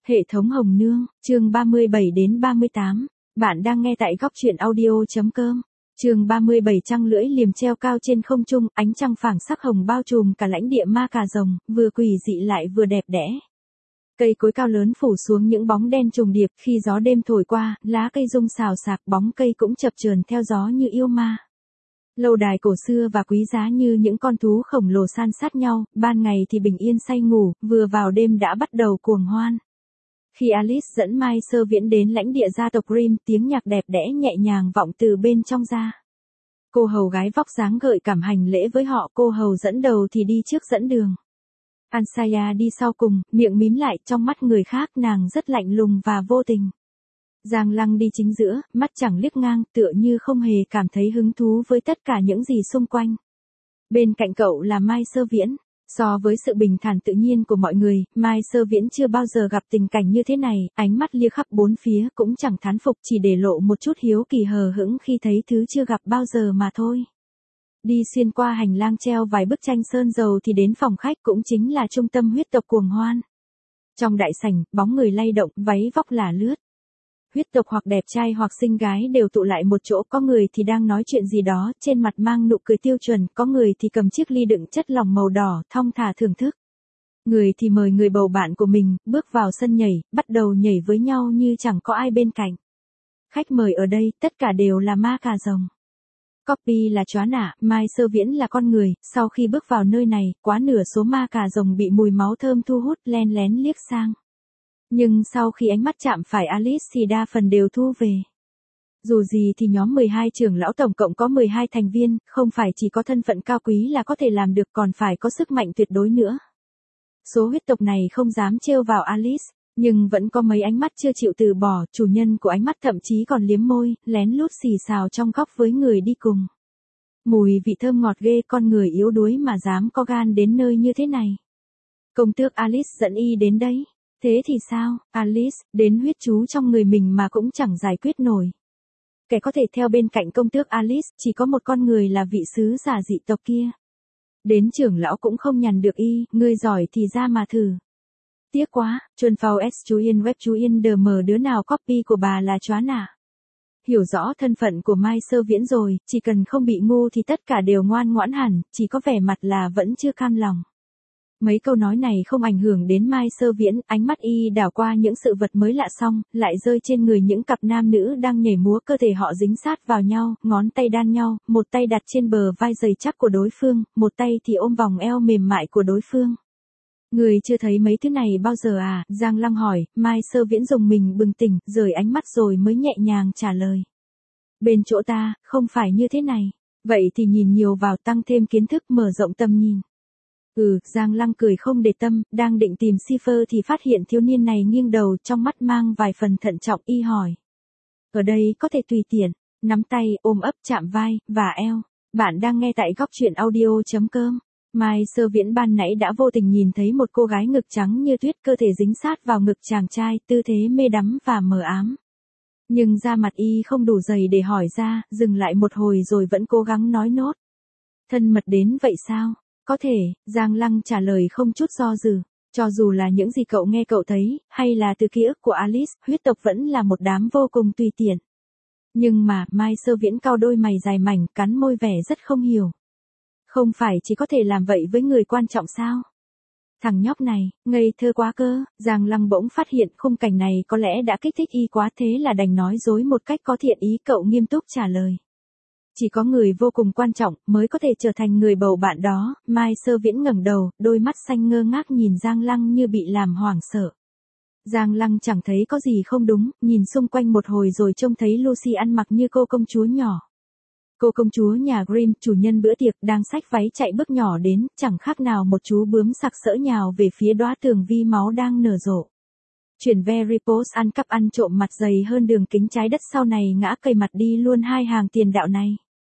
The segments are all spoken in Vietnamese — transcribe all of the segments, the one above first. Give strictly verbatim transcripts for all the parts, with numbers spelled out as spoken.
Hệ thống Hồng Nương, chương ba mươi bảy đến ba mươi tám. Bạn đang nghe tại góc truyện audio.com. Chương ba mươi bảy trăng lưỡi liềm treo cao trên không trung, ánh trăng phảng sắc hồng bao trùm cả lãnh địa ma cà rồng, vừa quỷ dị lại vừa đẹp đẽ. Cây cối cao lớn phủ xuống những bóng đen trùng điệp, khi gió đêm thổi qua, lá cây rung xào xạc, bóng cây cũng chập chờn theo gió như yêu ma. Lâu đài cổ xưa và quý giá như những con thú khổng lồ san sát nhau, ban ngày thì bình yên say ngủ, vừa vào đêm đã bắt đầu cuồng hoan. Khi Alice dẫn Mai Sơ Viễn đến lãnh địa gia tộc Grimm, tiếng nhạc đẹp đẽ nhẹ nhàng vọng từ bên trong ra. Cô hầu gái vóc dáng gợi cảm hành lễ với họ, cô hầu dẫn đầu thì đi trước dẫn đường. Ansaya đi sau cùng, miệng mím lại, trong mắt người khác nàng rất lạnh lùng và vô tình. Giang Lăng đi chính giữa, mắt chẳng liếc ngang, tựa như không hề cảm thấy hứng thú với tất cả những gì xung quanh. Bên cạnh cậu là Mai Sơ Viễn. So với sự bình thản tự nhiên của mọi người, Mai Sơ Viễn chưa bao giờ gặp tình cảnh như thế này, ánh mắt lia khắp bốn phía cũng chẳng thán phục, chỉ để lộ một chút hiếu kỳ hờ hững khi thấy thứ chưa gặp bao giờ mà thôi. Đi xuyên qua hành lang treo vài bức tranh sơn dầu thì đến phòng khách, cũng chính là trung tâm huyết tộc cuồng hoan. Trong đại sảnh, bóng người lay động, váy vóc lả lướt. Huyết tộc hoặc đẹp trai hoặc xinh gái đều tụ lại một chỗ, có người thì đang nói chuyện gì đó, trên mặt mang nụ cười tiêu chuẩn, có người thì cầm chiếc ly đựng chất lỏng màu đỏ, thong thả thưởng thức. Người thì mời người bầu bạn của mình, bước vào sân nhảy, bắt đầu nhảy với nhau như chẳng có ai bên cạnh. Khách mời ở đây, tất cả đều là ma cà rồng. Copy là chó nạ, Mai Sơ Viễn là con người, sau khi bước vào nơi này, quá nửa số ma cà rồng bị mùi máu thơm thu hút, len lén liếc sang. Nhưng sau khi ánh mắt chạm phải Alice thì đa phần đều thu về. Dù gì thì nhóm mười hai trưởng lão tổng cộng có mười hai thành viên, không phải chỉ có thân phận cao quý là có thể làm được, còn phải có sức mạnh tuyệt đối nữa. Số huyết tộc này không dám trêu vào Alice, nhưng vẫn có mấy ánh mắt chưa chịu từ bỏ, chủ nhân của ánh mắt thậm chí còn liếm môi, lén lút xì xào trong góc với người đi cùng. Mùi vị thơm ngọt ghê, con người yếu đuối mà dám có gan đến nơi như thế này. Công tước Alice dẫn y đến đấy. Thế thì sao, Alice, đến huyết chú trong người mình mà cũng chẳng giải quyết nổi. Kẻ có thể theo bên cạnh công tước Alice, chỉ có một con người là vị sứ giả dị tộc kia. Đến trưởng lão cũng không nhằn được y, ngươi giỏi thì ra mà thử. Tiếc quá, chuồn phao S chú yên web chú yên đờ mờ đứa nào copy của bà là chóa nạ. Hiểu rõ thân phận của Mai Sơ Viễn rồi, chỉ cần không bị ngu thì tất cả đều ngoan ngoãn hẳn, chỉ có vẻ mặt là vẫn chưa cam lòng. Mấy câu nói này không ảnh hưởng đến Mai Sơ Viễn, ánh mắt y đảo qua những sự vật mới lạ xong, lại rơi trên người những cặp nam nữ đang nhảy múa, cơ thể họ dính sát vào nhau, ngón tay đan nhau, một tay đặt trên bờ vai dày chắc của đối phương, một tay thì ôm vòng eo mềm mại của đối phương. Người chưa thấy mấy thứ này bao giờ à? Giang Lăng hỏi. Mai Sơ Viễn dùng mình bừng tỉnh, rời ánh mắt rồi mới nhẹ nhàng trả lời. Bên chỗ ta, không phải như thế này. Vậy thì nhìn nhiều vào, tăng thêm kiến thức, mở rộng tầm nhìn. Ừ, Giang Lăng cười không để tâm, đang định tìm Cipher thì phát hiện thiếu niên này nghiêng đầu, trong mắt mang vài phần thận trọng, y hỏi. Ở đây có thể tùy tiện, nắm tay, ôm ấp, chạm vai, và eo. Bạn đang nghe tại góc truyện audio.com. Mai Sơ Viễn ban nãy đã vô tình nhìn thấy một cô gái ngực trắng như tuyết, cơ thể dính sát vào ngực chàng trai, tư thế mê đắm và mờ ám. Nhưng da mặt y không đủ dày để hỏi ra, dừng lại một hồi rồi vẫn cố gắng nói nốt. Thân mật đến vậy sao? Có thể, Giang Lăng trả lời không chút do dự. Cho dù là những gì cậu nghe cậu thấy, hay là từ ký ức của Alice, huyết tộc vẫn là một đám vô cùng tùy tiện. Nhưng mà, Mai Sơ Viễn cau đôi mày dài mảnh, cắn môi vẻ rất không hiểu. Không phải chỉ có thể làm vậy với người quan trọng sao? Thằng nhóc này, ngây thơ quá cơ. Giang Lăng bỗng phát hiện khung cảnh này có lẽ đã kích thích y quá, thế là đành nói dối một cách có thiện ý. Cậu nghiêm túc trả lời. Chỉ có người vô cùng quan trọng mới có thể trở thành người bầu bạn đó. Mai Sơ Viễn ngẩng đầu, đôi mắt xanh ngơ ngác nhìn Giang Lăng như bị làm hoảng sợ. Giang Lăng chẳng thấy có gì không đúng, nhìn xung quanh một hồi rồi trông thấy Lucy ăn mặc như cô công chúa nhỏ. Cô công chúa nhà Grimm, chủ nhân bữa tiệc, đang xách váy chạy bước nhỏ đến, chẳng khác nào một chú bướm sặc sỡ nhào về phía đóa tường vi máu đang nở rộ. Chuyển Very Post ăn cắp ăn trộm mặt dày hơn đường kính trái đất, sau này ngã cây mặt đi luôn hai hàng tiền đạo này.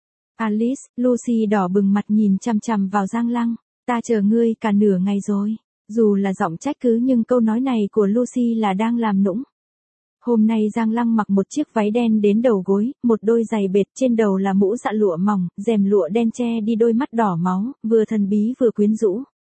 Alice, Lucy đỏ bừng mặt nhìn chằm chằm vào Giang Lăng. Ta chờ ngươi cả nửa ngày rồi. Dù là giọng trách cứ nhưng câu nói này của Lucy là đang làm nũng. Hôm nay Giang Lăng mặc một chiếc váy đen đến đầu gối, một đôi giày bệt, trên đầu là mũ dạ lụa mỏng, rèm lụa đen che đi đôi mắt đỏ máu, vừa thần bí vừa quyến rũ.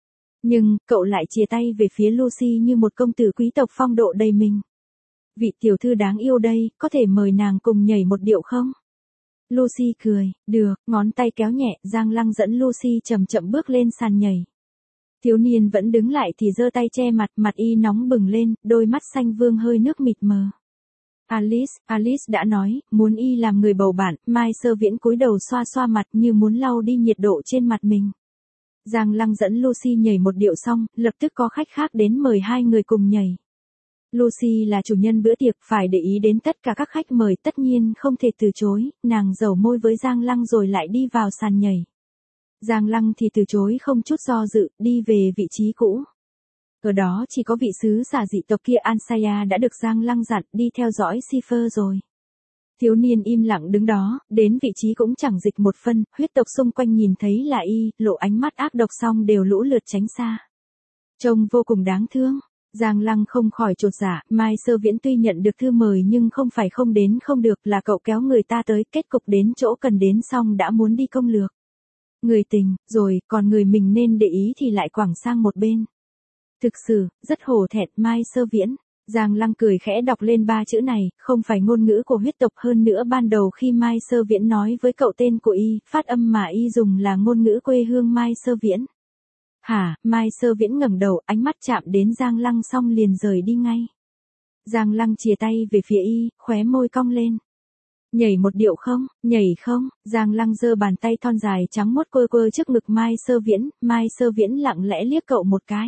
Nhưng, cậu lại chìa tay về phía Lucy như một công tử quý tộc phong độ đầy mình. Vị tiểu thư đáng yêu đây, có thể mời nàng cùng nhảy một điệu không? Lucy cười, được, ngón tay kéo nhẹ, Giang Lăng dẫn Lucy chậm chậm bước lên sàn nhảy. Thiếu niên vẫn đứng lại thì giơ tay che mặt, mặt y nóng bừng lên, đôi mắt xanh vương hơi nước mịt mờ. Alice, Alice đã nói, muốn y làm người bầu bạn, Mai Sơ Viễn cúi đầu xoa xoa mặt như muốn lau đi nhiệt độ trên mặt mình. Giang Lăng dẫn Lucy nhảy một điệu xong, lập tức có khách khác đến mời hai người cùng nhảy. Lucy là chủ nhân bữa tiệc, phải để ý đến tất cả các khách mời, tất nhiên không thể từ chối, nàng dầu môi với Giang Lăng rồi lại đi vào sàn nhảy. Giang Lăng thì từ chối không chút do dự, đi về vị trí cũ. Ở đó chỉ có vị sứ giả dị tộc kia Ansaya đã được Giang Lăng dặn đi theo dõi Cipher rồi. Thiếu niên im lặng đứng đó, đến vị trí cũng chẳng dịch một phân, huyết tộc xung quanh nhìn thấy là y, lộ ánh mắt ác độc xong đều lũ lượt tránh xa. Trông vô cùng đáng thương. Giang Lăng không khỏi chột dạ, Mai Sơ Viễn tuy nhận được thư mời nhưng không phải không đến không được, là cậu kéo người ta tới, kết cục đến chỗ cần đến xong đã muốn đi công lược. Người tình, rồi, còn người mình nên để ý thì lại quẳng sang một bên. Thực sự, rất hổ thẹn Mai Sơ Viễn. Giang Lăng cười khẽ đọc lên ba chữ này, không phải ngôn ngữ của huyết tộc, hơn nữa ban đầu khi Mai Sơ Viễn nói với cậu tên của y, phát âm mà y dùng là ngôn ngữ quê hương Mai Sơ Viễn. Hả, Mai Sơ Viễn ngẩng đầu, ánh mắt chạm đến Giang Lăng xong liền rời đi ngay. Giang Lăng chìa tay về phía y, khóe môi cong lên. Nhảy một điệu không, nhảy không, Giang Lăng giơ bàn tay thon dài trắng muốt quơ quơ trước ngực Mai Sơ Viễn, Mai Sơ Viễn lặng lẽ liếc cậu một cái.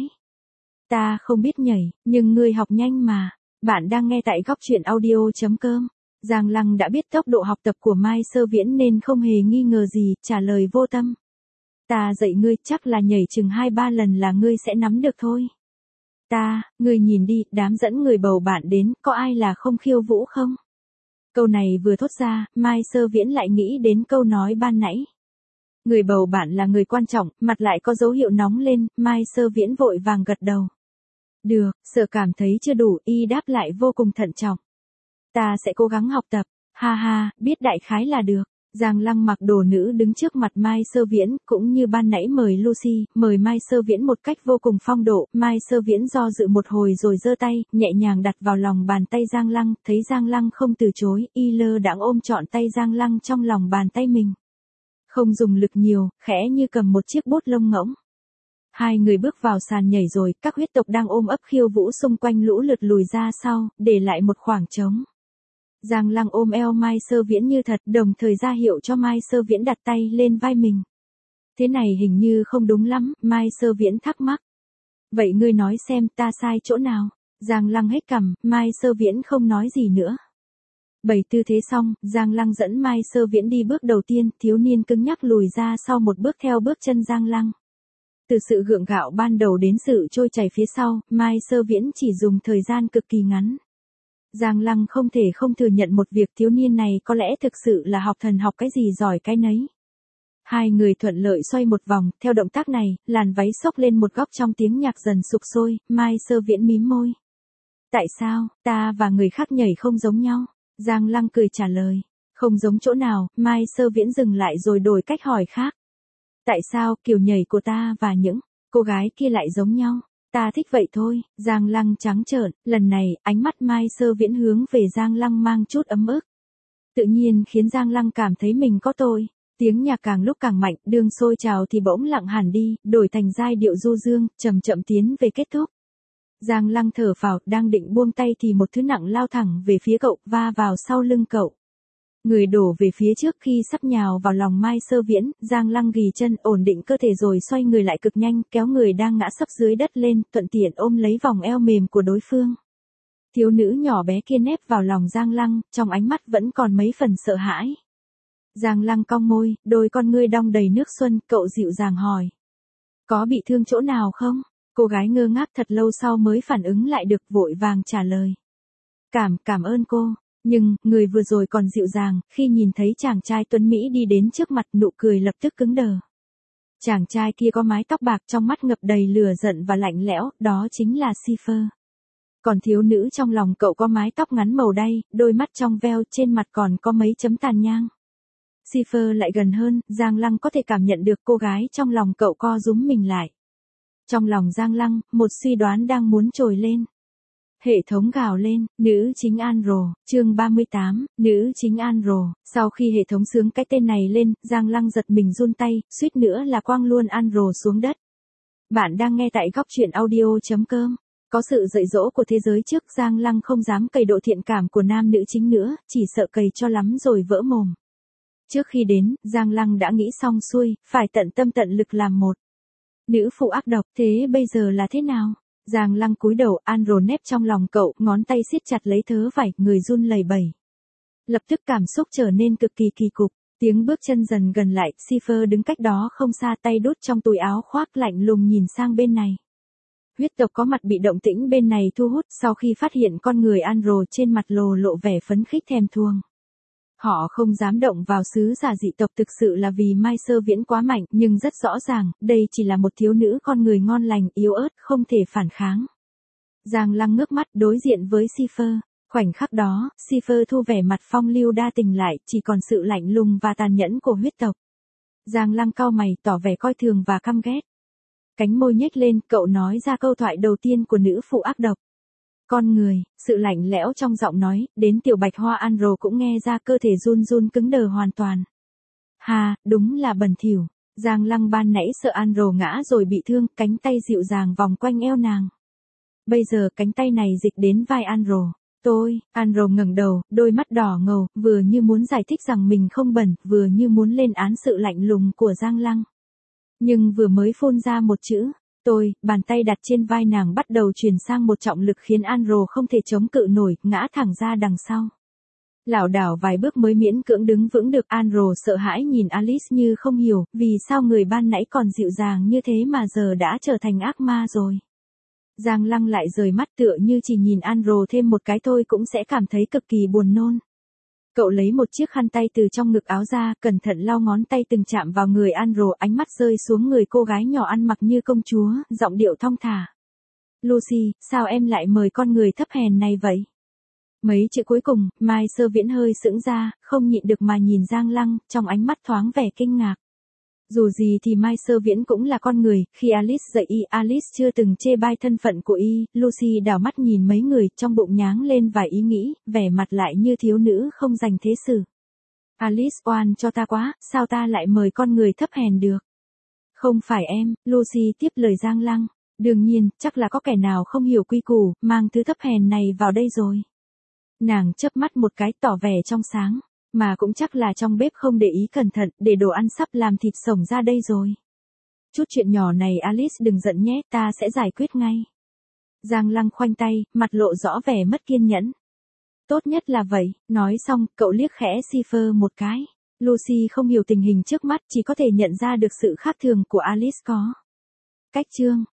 Ta không biết nhảy, nhưng ngươi học nhanh mà. Bạn đang nghe tại góc truyện audio chấm com. Giang Lăng đã biết tốc độ học tập của Mai Sơ Viễn nên không hề nghi ngờ gì, trả lời vô tâm. Ta dạy ngươi, chắc là nhảy chừng hai ba lần là ngươi sẽ nắm được thôi. Ta, ngươi nhìn đi, đám dẫn người bầu bạn đến, có ai là không khiêu vũ không? Câu này vừa thốt ra, Mai Sơ Viễn lại nghĩ đến câu nói ban nãy. Người bầu bạn là người quan trọng, mặt lại có dấu hiệu nóng lên, Mai Sơ Viễn vội vàng gật đầu. Được, sợ cảm thấy chưa đủ, y đáp lại vô cùng thận trọng. Ta sẽ cố gắng học tập, ha ha, biết đại khái là được. Giang Lăng mặc đồ nữ đứng trước mặt Mai Sơ Viễn, cũng như ban nãy mời Lucy, mời Mai Sơ Viễn một cách vô cùng phong độ, Mai Sơ Viễn do dự một hồi rồi giơ tay, nhẹ nhàng đặt vào lòng bàn tay Giang Lăng, thấy Giang Lăng không từ chối, y lơ đãng ôm trọn tay Giang Lăng trong lòng bàn tay mình. Không dùng lực nhiều, khẽ như cầm một chiếc bút lông ngỗng. Hai người bước vào sàn nhảy rồi, các huyết tộc đang ôm ấp khiêu vũ xung quanh lũ lượt lùi ra sau, để lại một khoảng trống. Giang Lăng ôm eo Mai Sơ Viễn như thật, đồng thời ra hiệu cho Mai Sơ Viễn đặt tay lên vai mình. Thế này hình như không đúng lắm, Mai Sơ Viễn thắc mắc. Vậy ngươi nói xem ta sai chỗ nào? Giang Lăng hết cằm, Mai Sơ Viễn không nói gì nữa. Bày tư thế xong, Giang Lăng dẫn Mai Sơ Viễn đi bước đầu tiên, thiếu niên cứng nhắc lùi ra sau một bước theo bước chân Giang Lăng. Từ sự gượng gạo ban đầu đến sự trôi chảy phía sau, Mai Sơ Viễn chỉ dùng thời gian cực kỳ ngắn. Giang Lăng không thể không thừa nhận một việc, thiếu niên này có lẽ thực sự là học thần học cái gì giỏi cái nấy. Hai người thuận lợi xoay một vòng, theo động tác này, làn váy xốc lên một góc trong tiếng nhạc dần sục sôi, Mai Sơ Viễn mím môi. Tại sao, ta và người khác nhảy không giống nhau? Giang Lăng cười trả lời. Không giống chỗ nào, Mai Sơ Viễn dừng lại rồi đổi cách hỏi khác. Tại sao kiểu nhảy của ta và những cô gái kia lại giống nhau? Ta thích vậy thôi. Giang Lăng trắng trợn, lần này, ánh mắt Mai Sơ Viễn hướng về Giang Lăng mang chút ấm ức. Tự nhiên khiến Giang Lăng cảm thấy mình có tội. Tiếng nhạc càng lúc càng mạnh, đường sôi trào thì bỗng lặng hẳn đi, đổi thành giai điệu du dương, chậm chậm tiến về kết thúc. Giang Lăng thở phào, đang định buông tay thì một thứ nặng lao thẳng về phía cậu, va vào sau lưng cậu. Người đổ về phía trước khi sắp nhào vào lòng Mai Sơ Viễn, Giang Lăng ghì chân, ổn định cơ thể rồi xoay người lại cực nhanh, kéo người đang ngã sấp dưới đất lên, thuận tiện ôm lấy vòng eo mềm của đối phương. Thiếu nữ nhỏ bé kia nép vào lòng Giang Lăng, trong ánh mắt vẫn còn mấy phần sợ hãi. Giang Lăng cong môi, đôi con ngươi đong đầy nước xuân, cậu dịu dàng hỏi. Có bị thương chỗ nào không? Cô gái ngơ ngác thật lâu sau mới phản ứng lại được, vội vàng trả lời. Cảm, cảm ơn cô. Nhưng, người vừa rồi còn dịu dàng, khi nhìn thấy chàng trai tuấn Mỹ đi đến trước mặt, nụ cười lập tức cứng đờ. Chàng trai kia có mái tóc bạc, trong mắt ngập đầy lửa giận và lạnh lẽo, đó chính là Cipher. Còn thiếu nữ trong lòng cậu có mái tóc ngắn màu đay, đôi mắt trong veo, trên mặt còn có mấy chấm tàn nhang. Cipher lại gần hơn, Giang Lăng có thể cảm nhận được cô gái trong lòng cậu co rúm mình lại. Trong lòng Giang Lăng, một suy đoán đang muốn trồi lên. Hệ thống gào lên, nữ chính Anro, chương ba mươi tám, nữ chính Anro. Sau khi hệ thống xướng cái tên này lên, Giang Lăng giật mình run tay, suýt nữa là quăng luôn Anro xuống đất. Bạn đang nghe tại góc truyện audio.com. Có sự dạy dỗ của thế giới trước, Giang Lăng không dám cày độ thiện cảm của nam nữ chính nữa, chỉ sợ cày cho lắm rồi vỡ mồm. Trước khi đến, Giang Lăng đã nghĩ xong xuôi, phải tận tâm tận lực làm một nữ phụ ác độc, thế bây giờ là thế nào? Giang Lăng cúi đầu, Anro nép trong lòng cậu, ngón tay siết chặt lấy thớ vải, người run lẩy bẩy. Lập tức cảm xúc trở nên cực kỳ kỳ cục, tiếng bước chân dần gần lại, Cipher đứng cách đó không xa, tay đút trong túi áo khoác, lạnh lùng nhìn sang bên này. Huyết tộc có mặt bị động tĩnh bên này thu hút, sau khi phát hiện con người Anro trên mặt lồ lộ vẻ phấn khích thèm thuồng. Họ không dám động vào sứ giả dị tộc thực sự là vì Mai Sơ Viễn quá mạnh, nhưng rất rõ ràng, đây chỉ là một thiếu nữ con người ngon lành, yếu ớt, không thể phản kháng. Giang Lăng ngước mắt đối diện với Cipher. Khoảnh khắc đó, Cipher thu vẻ mặt phong lưu đa tình lại, chỉ còn sự lạnh lùng và tàn nhẫn của huyết tộc. Giang Lăng cau mày, tỏ vẻ coi thường và căm ghét. Cánh môi nhếch lên, cậu nói ra câu thoại đầu tiên của nữ phụ ác độc. Con người, sự lạnh lẽo trong giọng nói, đến tiểu bạch hoa Anro cũng nghe ra, cơ thể run run cứng đờ hoàn toàn. Hà, đúng là bẩn thỉu. Giang Lăng ban nãy sợ Anro ngã rồi bị thương, cánh tay dịu dàng vòng quanh eo nàng. Bây giờ cánh tay này dịch đến vai Anro. Tôi, Anro ngẩng đầu, đôi mắt đỏ ngầu, vừa như muốn giải thích rằng mình không bẩn, vừa như muốn lên án sự lạnh lùng của Giang Lăng. Nhưng vừa mới phun ra một chữ, tôi, bàn tay đặt trên vai nàng bắt đầu chuyển sang một trọng lực khiến Anro không thể chống cự nổi, ngã thẳng ra đằng sau. Lảo đảo vài bước mới miễn cưỡng đứng vững được. Anro sợ hãi nhìn Alice như không hiểu, vì sao người ban nãy còn dịu dàng như thế mà giờ đã trở thành ác ma rồi. Giang Lăng lại rời mắt, tựa như chỉ nhìn Anro thêm một cái thôi cũng sẽ cảm thấy cực kỳ buồn nôn. Cậu lấy một chiếc khăn tay từ trong ngực áo ra, cẩn thận lau ngón tay từng chạm vào người Anro, ánh mắt rơi xuống người cô gái nhỏ ăn mặc như công chúa, giọng điệu thong thả. Lucy, sao em lại mời con người thấp hèn này vậy? Mấy chữ cuối cùng, Mai Sơ Viễn hơi sững ra, không nhịn được mà nhìn Giang Lăng, trong ánh mắt thoáng vẻ kinh ngạc. Dù gì thì Mai Sơ Viễn cũng là con người, khi Alice dạy y, Alice chưa từng chê bai thân phận của y. Lucy đảo mắt nhìn mấy người, trong bụng nháng lên vài ý nghĩ, vẻ mặt lại như thiếu nữ không dành thế xử. Alice, oan cho ta quá, sao ta lại mời con người thấp hèn được? Không phải em, Lucy tiếp lời Giang Lăng. Đương nhiên, chắc là có kẻ nào không hiểu quy củ, mang thứ thấp hèn này vào đây rồi. Nàng chớp mắt một cái, tỏ vẻ trong sáng. Mà cũng chắc là trong bếp không để ý cẩn thận, để đồ ăn sắp làm thịt sống ra đây rồi. Chút chuyện nhỏ này Alice đừng giận nhé, ta sẽ giải quyết ngay. Giang Lăng khoanh tay, mặt lộ rõ vẻ mất kiên nhẫn. Tốt nhất là vậy, nói xong, cậu liếc khẽ Cipher một cái. Lucy không hiểu tình hình trước mắt, chỉ có thể nhận ra được sự khác thường của Alice có. Cách chương.